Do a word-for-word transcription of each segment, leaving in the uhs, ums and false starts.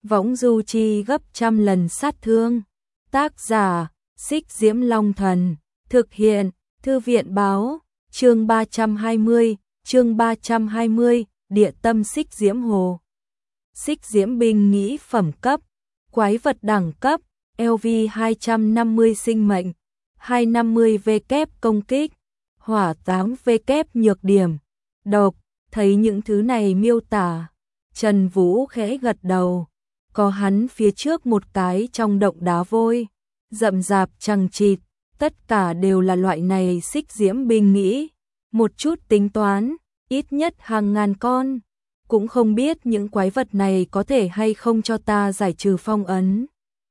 võng du chi gấp trăm lần sát thương. Tác giả, Xích Diễm Long Thần, thực hiện, Thư viện báo, chương ba trăm hai mươi, chương ba trăm hai mươi, địa tâm Xích Diễm Hồ. Xích Diễm binh nghĩ phẩm cấp, quái vật đẳng cấp, L V hai trăm năm mươi sinh mệnh, hai trăm năm mươi V kép công kích, hỏa tám V kép nhược điểm, độc. Thấy những thứ này miêu tả, Trần Vũ khẽ gật đầu, có hắn phía trước một cái trong động đá vôi, rậm rạp chằng chịt, tất cả đều là loại này Xích Diễm binh nghĩ, một chút tính toán, ít nhất hàng ngàn con, cũng không biết những quái vật này có thể hay không cho ta giải trừ phong ấn.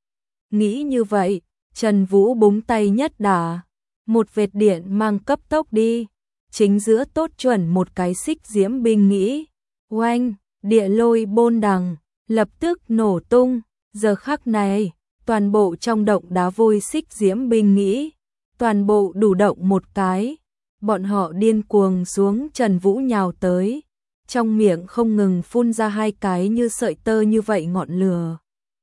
Nghĩ như vậy, Trần Vũ búng tay nhất đả, một vệt điện mang cấp tốc đi, chính giữa tốt chuẩn một cái Xích Diễm binh nghĩ, oanh, địa lôi bôn đằng, lập tức nổ tung, giờ khắc này, toàn bộ trong động đá vôi Xích Diễm binh nghĩ, toàn bộ đủ động một cái, bọn họ điên cuồng xuống Trần Vũ nhào tới, trong miệng không ngừng phun ra hai cái như sợi tơ như vậy ngọn lửa.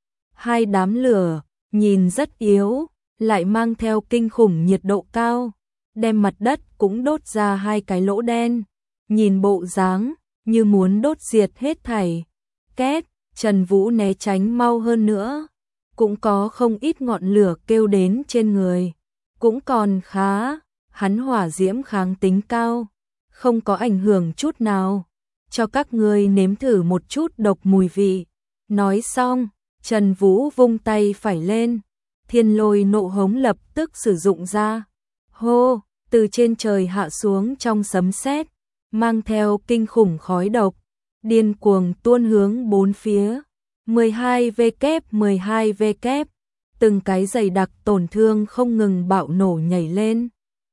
Hai đám lửa, nhìn rất yếu, lại mang theo kinh khủng nhiệt độ cao, đem mặt đất cũng đốt ra hai cái lỗ đen, nhìn bộ dáng như muốn đốt diệt hết thảy. Két, Trần Vũ né tránh mau hơn nữa, cũng có không ít ngọn lửa kêu đến trên người, cũng còn khá, hắn hỏa diễm kháng tính cao, không có ảnh hưởng chút nào, cho các ngươi nếm thử một chút độc mùi vị. Nói xong, Trần Vũ vung tay phải lên, thiên lôi nộ hống lập tức sử dụng ra, hô, từ trên trời hạ xuống trong sấm sét, mang theo kinh khủng khói độc, điên cuồng tuôn hướng bốn phía, mười hai V kép mười hai V kép, từng cái dày đặc tổn thương không ngừng bạo nổ nhảy lên.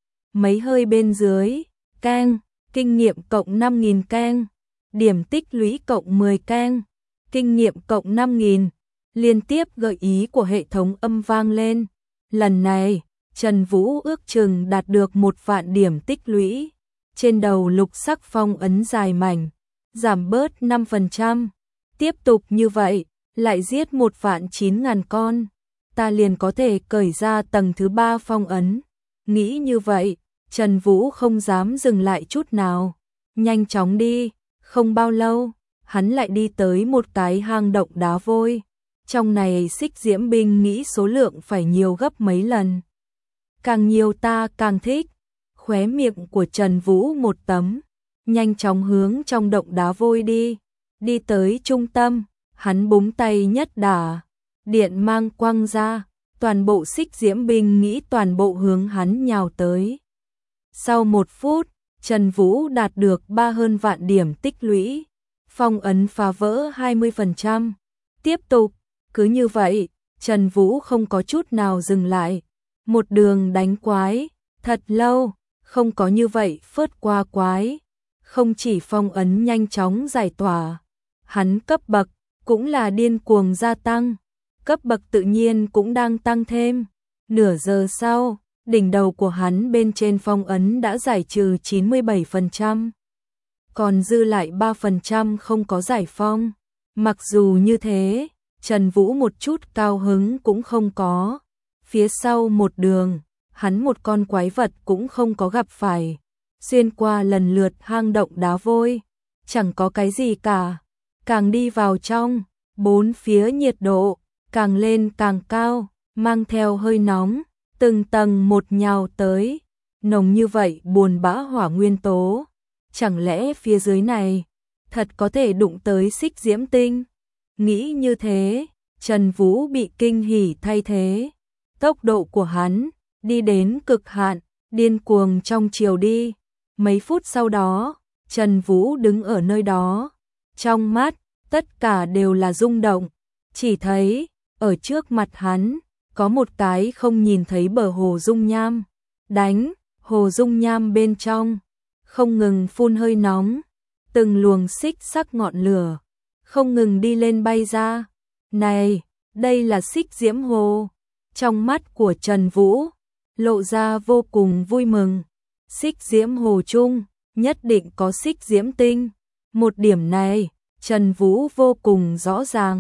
Mấy hơi bên dưới, keng, kinh nghiệm cộng năm nghìn keng, điểm tích lũy cộng mười keng, kinh nghiệm cộng năm nghìn, liên tiếp gợi ý của hệ thống âm vang lên. Lần này, Trần Vũ ước chừng đạt được một vạn điểm tích lũy, trên đầu lục sắc phong ấn dài mảnh, giảm bớt năm phần trăm. Tiếp tục như vậy, lại giết một vạn chín ngàn con, ta liền có thể cởi ra tầng thứ ba phong ấn. Nghĩ như vậy, Trần Vũ không dám dừng lại chút nào, nhanh chóng đi, không bao lâu, hắn lại đi tới một cái hang động đá vôi. Trong này Xích Diễm binh nghĩ số lượng phải nhiều gấp mấy lần. Càng nhiều ta càng thích. Khóe miệng của Trần Vũ một tấm, nhanh chóng hướng trong động đá vôi đi. Đi tới trung tâm, hắn búng tay nhất đả, điện mang quăng ra, toàn bộ Xích Diễm binh nghĩ toàn bộ hướng hắn nhào tới. Sau một phút, Trần Vũ đạt được ba hơn vạn điểm tích lũy, phong ấn phá vỡ hai mươi phần trăm. Tiếp tục, cứ như vậy, Trần Vũ không có chút nào dừng lại, một đường đánh quái, thật lâu, không có như vậy phớt qua quái, không chỉ phong ấn nhanh chóng giải tỏa, hắn cấp bậc cũng là điên cuồng gia tăng, cấp bậc tự nhiên cũng đang tăng thêm. Nửa giờ sau, đỉnh đầu của hắn bên trên phong ấn đã giải trừ chín mươi bảy phần trăm, còn dư lại ba phần trăm không có giải phong. Mặc dù như thế, Trần Vũ một chút cao hứng cũng không có. Phía sau một đường, hắn một con quái vật cũng không có gặp phải. Xuyên qua lần lượt hang động đá vôi, chẳng có cái gì cả. Càng đi vào trong, bốn phía nhiệt độ càng lên càng cao, mang theo hơi nóng, từng tầng một nhào tới, nồng như vậy buồn bã hỏa nguyên tố. Chẳng lẽ phía dưới này thật có thể đụng tới Xích Diễm tinh? Nghĩ như thế, Trần Vũ bị kinh hỉ thay thế. Tốc độ của hắn đi đến cực hạn, điên cuồng trong chiều đi. Mấy phút sau đó, Trần Vũ đứng ở nơi đó, trong mắt tất cả đều là rung động, chỉ thấy ở trước mặt hắn có một cái không nhìn thấy bờ hồ dung nham, đánh, hồ dung nham bên trong không ngừng phun hơi nóng, từng luồng xích sắc ngọn lửa không ngừng đi lên bay ra. Này, đây là Xích Diễm Hồ. Trong mắt của Trần Vũ lộ ra vô cùng vui mừng. Xích Diễm Hồ chung nhất định có Xích Diễm tinh. Một điểm này, Trần Vũ vô cùng rõ ràng.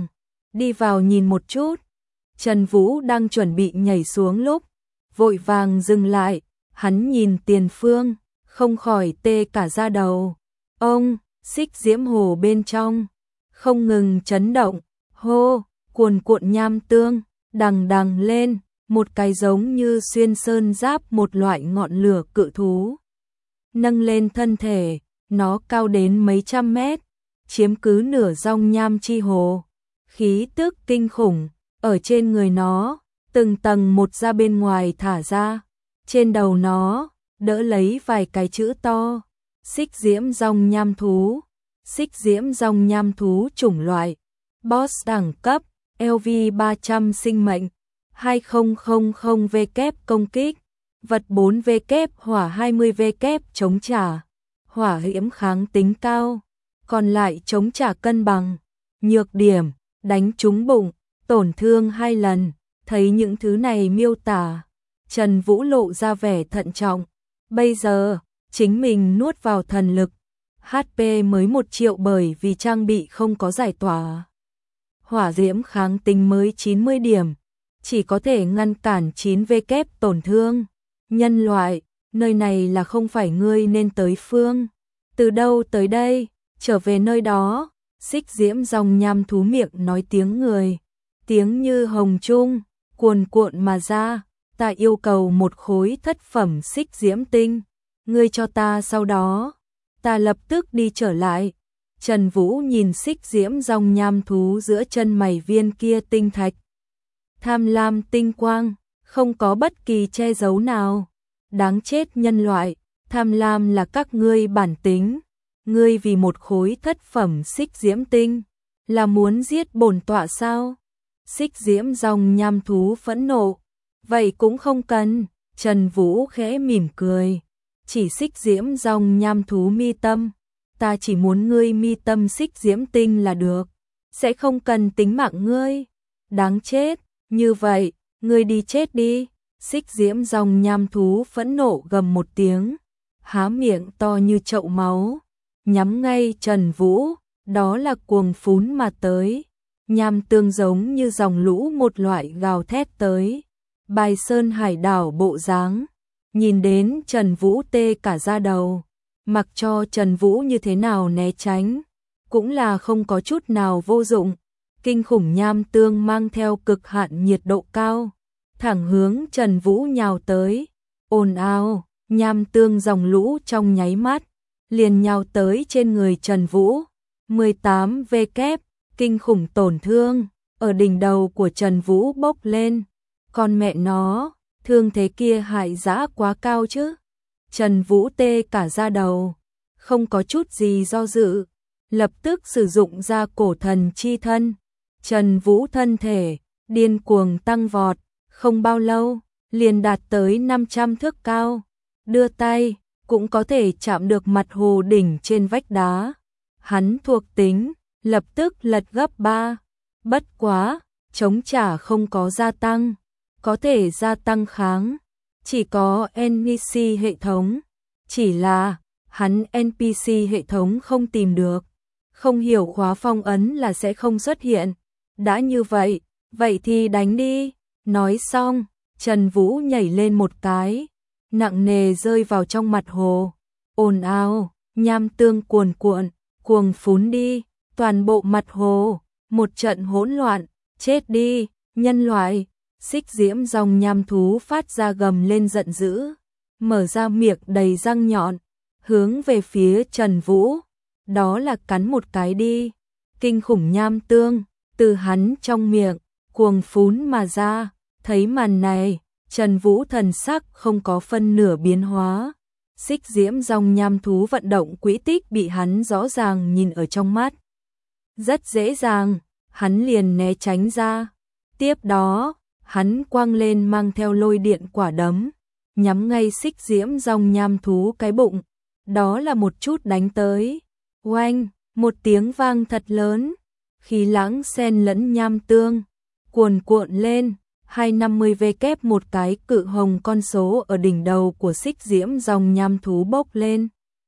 đi vào nhìn một chút. Trần Vũ đang chuẩn bị nhảy xuống lúc, vội vàng dừng lại, hắn nhìn tiền phương, không khỏi tê cả da đầu. Ông, xích diễm hồ bên trong, không ngừng chấn động, hô, cuồn cuộn nham tương, đằng đằng lên, một cái giống như xuyên sơn giáp một loại ngọn lửa cự thú. Nâng lên thân thể, nó cao đến mấy trăm mét, chiếm cứ nửa dòng nham chi hồ. Khí tức kinh khủng, ở trên người nó, từng tầng một ra bên ngoài thả ra. Trên đầu nó, đỡ lấy vài cái chữ to, xích diễm dòng nham thú. Xích diễm dòng nham thú chủng loại, boss đẳng cấp, L V ba trăm sinh mệnh, hai không không không V kép công kích, vật bốn V kép hỏa hai mươi V kép chống trả, hỏa hiểm kháng tính cao, còn lại chống trả cân bằng. Nhược điểm, đánh trúng bụng, tổn thương hai lần. Thấy những thứ này miêu tả, Trần Vũ lộ ra vẻ thận trọng. Bây giờ, chính mình nuốt vào thần lực, H P mới một triệu bởi vì trang bị không có giải tỏa. Hỏa diễm kháng tính mới chín mươi điểm, chỉ có thể ngăn cản chín V kép tổn thương. Nhân loại, nơi này là không phải ngươi nên tới phương. Từ đâu tới đây, trở về nơi đó. Xích diễm dòng nham thú miệng nói tiếng người, tiếng như hồng trung, cuồn cuộn mà ra. Ta yêu cầu một khối thất phẩm xích diễm tinh, ngươi cho ta sau đó, ta lập tức đi trở lại. Trần Vũ nhìn xích diễm dòng nham thú giữa chân mày viên kia tinh thạch. Tham lam tinh quang, không có bất kỳ che giấu nào. Đáng chết nhân loại, tham lam là các ngươi bản tính. Ngươi vì một khối thất phẩm xích diễm tinh, là muốn giết bổn tọa sao? Xích diễm dòng nham thú phẫn nộ. Vậy cũng không cần, Trần Vũ khẽ mỉm cười. Chỉ xích diễm dòng nham thú mi tâm, ta chỉ muốn ngươi mi tâm xích diễm tinh là được, sẽ không cần tính mạng ngươi. Đáng chết, như vậy, ngươi đi chết đi. Xích diễm dòng nham thú phẫn nộ gầm một tiếng, há miệng to như chậu máu, nhắm ngay Trần Vũ, đó là cuồng phún mà tới. Nham tương giống như dòng lũ một loại gào thét tới. Bài sơn hải đảo bộ dáng, nhìn đến Trần Vũ tê cả da đầu, mặc cho Trần Vũ như thế nào né tránh, cũng là không có chút nào vô dụng. Kinh khủng nham tương mang theo cực hạn nhiệt độ cao, thẳng hướng Trần Vũ nhào tới. Ồn ào, nham tương dòng lũ trong nháy mắt, liền nhào tới trên người Trần Vũ. mười tám V kép, kinh khủng tổn thương, ở đỉnh đầu của Trần Vũ bốc lên. Con mẹ nó, thương thế kia hại dã quá cao chứ. Trần Vũ tê cả da đầu, không có chút gì do dự, lập tức sử dụng ra cổ thần chi thân. Trần Vũ thân thể điên cuồng tăng vọt, không bao lâu liền đạt tới năm trăm thước cao, đưa tay cũng có thể chạm được mặt hồ đỉnh trên vách đá. Hắn thuộc tính lập tức lật gấp ba, bất quá, chống trả không có gia tăng, có thể gia tăng kháng, chỉ có en pê xê hệ thống, chỉ là hắn en pê xê hệ thống không tìm được, không hiểu khóa phong ấn là sẽ không xuất hiện. Đã như vậy, vậy thì đánh đi. Nói xong, Trần Vũ nhảy lên một cái, nặng nề rơi vào trong mặt hồ. Ồn ào, nham tương cuồn cuộn, cuồng phún đi, toàn bộ mặt hồ, một trận hỗn loạn. Chết đi, nhân loại. Xích diễm dòng nham thú phát ra gầm lên giận dữ, mở ra miệng đầy răng nhọn, hướng về phía Trần Vũ. Đó là cắn một cái đi. Kinh khủng nham tương từ hắn trong miệng cuồng phún mà ra. Thấy màn này, Trần Vũ thần sắc không có phân nửa biến hóa. Xích diễm dòng nham thú vận động quỹ tích bị hắn rõ ràng nhìn ở trong mắt. Rất dễ dàng, hắn liền né tránh ra. Tiếp đó, hắn quăng lên mang theo lôi điện quả đấm, nhắm ngay xích diễm dòng nham thú cái bụng. Đó là một chút đánh tới. Oanh, một tiếng vang thật lớn, khí lãng xen lẫn nham tương, cuồn cuộn lên. hai trăm năm mươi V kép một cái cự hồng con số ở đỉnh đầu của xích diễm dòng nham thú bốc lên.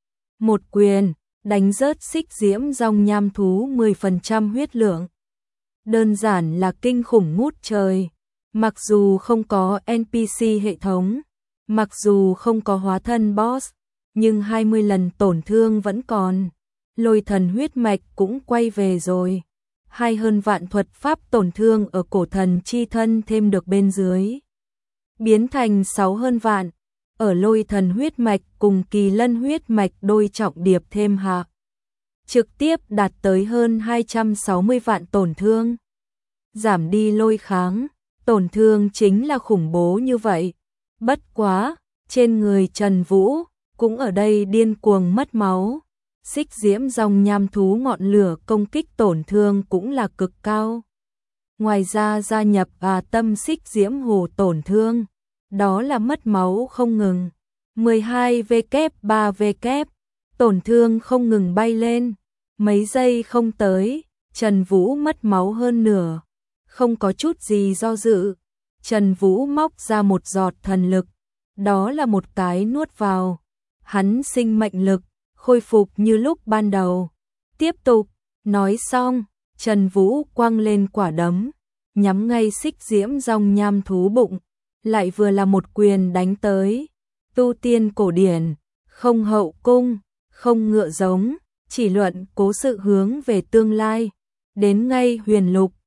Một quyền, đánh rớt xích diễm dòng nham thú mười phần trăm huyết lượng. đơn giản là kinh khủng ngút trời. Mặc dù không có en pê xê hệ thống, mặc dù không có hóa thân boss, nhưng hai mươi lần tổn thương vẫn còn. Lôi thần huyết mạch cũng quay về rồi. Hai hơn vạn thuật pháp tổn thương ở cổ thần chi thân thêm được bên dưới, biến thành sáu hơn vạn. Ở lôi thần huyết mạch cùng kỳ lân huyết mạch đôi trọng điệp thêm hạ, trực tiếp đạt tới hơn hai trăm sáu mươi vạn tổn thương. Giảm đi lôi kháng, tổn thương chính là khủng bố như vậy. Bất quá, trên người Trần Vũ cũng ở đây điên cuồng mất máu. Xích diễm dòng nham thú ngọn lửa công kích tổn thương cũng là cực cao. Ngoài ra gia nhập à tâm xích diễm hồ tổn thương, đó là mất máu không ngừng. mười hai vê kép ba vê kép, tổn thương không ngừng bay lên. Mấy giây không tới, Trần Vũ mất máu hơn nửa. Không có chút gì do dự, Trần Vũ móc ra một giọt thần lực, đó là một cái nuốt vào. Hắn sinh mệnh lực khôi phục như lúc ban đầu. Tiếp tục, nói xong, Trần Vũ quăng lên quả đấm, nhắm ngay xích diễm rong nham thú bụng, lại vừa là một quyền đánh tới. Tu tiên cổ điển, không hậu cung, không ngựa giống, chỉ luận cố sự hướng về tương lai. Đến ngay huyền lục,